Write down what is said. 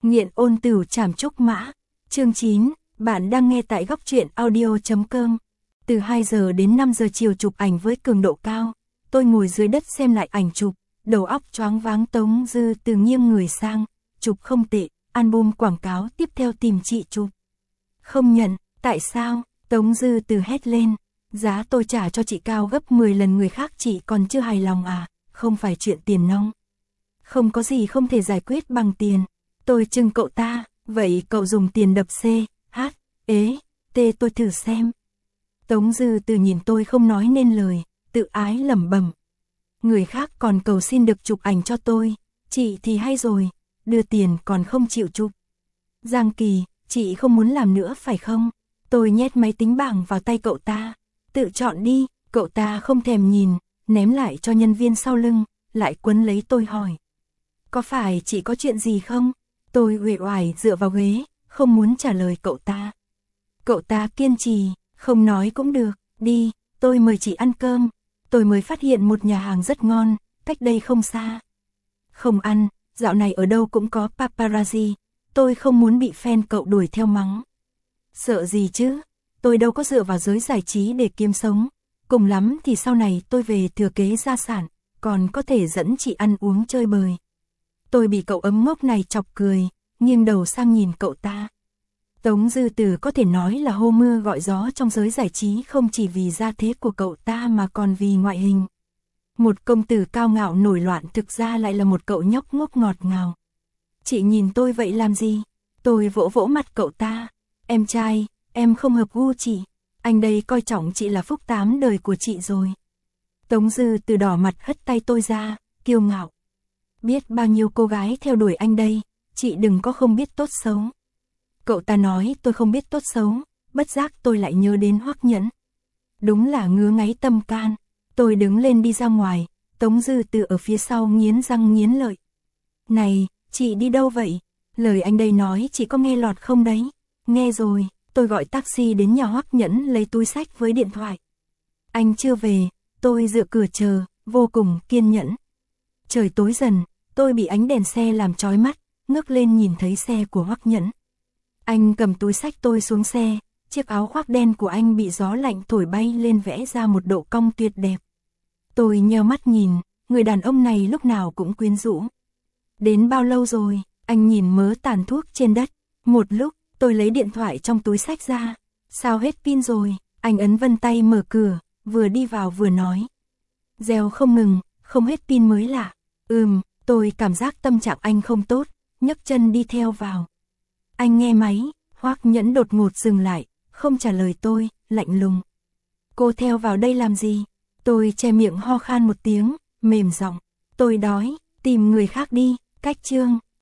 Nghiện ôn tửu trảm trúc mã. Chương 9, bạn đang nghe tại góc truyện audio.com. Từ 2 giờ đến 5 giờ chiều chụp ảnh với cường độ cao. Tôi ngồi dưới đất xem lại ảnh chụp, đầu óc choáng váng. Tống Dư Từ nghiêng người sang, chụp không tệ, album quảng cáo tiếp theo tìm chị chụp. Không nhận, tại sao? Tống Dư Từ hét lên, giá tôi trả cho chị cao gấp 10 lần người khác, chị còn chưa hài lòng à? Không phải chuyện tiền nong. Không có gì không thể giải quyết bằng tiền. Tôi chừng cậu ta, vậy cậu dùng tiền đập C, H, ế, T tôi thử xem. Tống Dư Từ nhìn tôi không nói nên lời, tự ái lẩm bẩm. Người khác còn cầu xin được chụp ảnh cho tôi, chị thì hay rồi, đưa tiền còn không chịu chụp. Giang Kỳ, chị không muốn làm nữa phải không? Tôi nhét máy tính bảng vào tay cậu ta, tự chọn đi. Cậu ta không thèm nhìn, ném lại cho nhân viên sau lưng, lại quấn lấy tôi hỏi. Có phải chị có chuyện gì không? Tôi uể oải dựa vào ghế, không muốn trả lời cậu ta. Cậu ta kiên trì, không nói cũng được, đi, tôi mời chị ăn cơm. Tôi mới phát hiện một nhà hàng rất ngon, cách đây không xa. Không ăn, dạo này ở đâu cũng có paparazzi, tôi không muốn bị fan cậu đuổi theo mắng. Sợ gì chứ, tôi đâu có dựa vào giới giải trí để kiếm sống. Cùng lắm thì sau này tôi về thừa kế gia sản, còn có thể dẫn chị ăn uống chơi bời. Tôi bị cậu ấm ngốc này chọc cười, nghiêng đầu sang nhìn cậu ta. Tống Dư Từ có thể nói là hô mưa gọi gió trong giới giải trí, không chỉ vì gia thế của cậu ta mà còn vì ngoại hình. Một công tử cao ngạo nổi loạn thực ra lại là một cậu nhóc ngốc ngọt ngào. Chị nhìn tôi vậy làm gì? Tôi vỗ vỗ mặt cậu ta. Em trai, em không hợp gu chị. Anh đây coi trọng chị là phúc 8 đời của chị rồi. Tống Dư Từ đỏ mặt hất tay tôi ra, kiêu ngạo. Biết bao nhiêu cô gái theo đuổi anh đây, chị đừng có không biết tốt xấu. Cậu ta nói tôi không biết tốt xấu, bất giác tôi lại nhớ đến Hoắc Nhẫn. Đúng là ngứa ngáy tâm can. Tôi đứng lên đi ra ngoài, Tống Dư Từ ở phía sau nghiến răng nghiến lợi. Này, chị đi đâu vậy? Lời anh đây nói chị có nghe lọt không đấy? Nghe rồi, tôi gọi taxi đến nhà Hoắc Nhẫn lấy túi xách với điện thoại. Anh chưa về, tôi dựa cửa chờ, vô cùng kiên nhẫn. Trời tối dần, tôi bị ánh đèn xe làm chói mắt, ngước lên nhìn thấy xe của Hoắc Nhẫn. Anh cầm túi xách tôi xuống xe, chiếc áo khoác đen của anh bị gió lạnh thổi bay lên vẽ ra một độ cong tuyệt đẹp. Tôi nheo mắt nhìn, người đàn ông này lúc nào cũng quyến rũ. Đến bao lâu rồi? Anh nhìn mớ tàn thuốc trên đất. Một lúc, tôi lấy điện thoại trong túi xách ra. Sao hết pin rồi? Anh ấn vân tay mở cửa, vừa đi vào vừa nói. Reo không ngừng, không hết pin mới lạ. Tôi cảm giác tâm trạng anh không tốt, nhấc chân đi theo vào. Anh nghe máy, Hoắc Nhẫn đột ngột dừng lại, không trả lời tôi, lạnh lùng. Cô theo vào đây làm gì? Tôi che miệng ho khan một tiếng, mềm giọng. Tôi đói, tìm người khác đi, cách chương.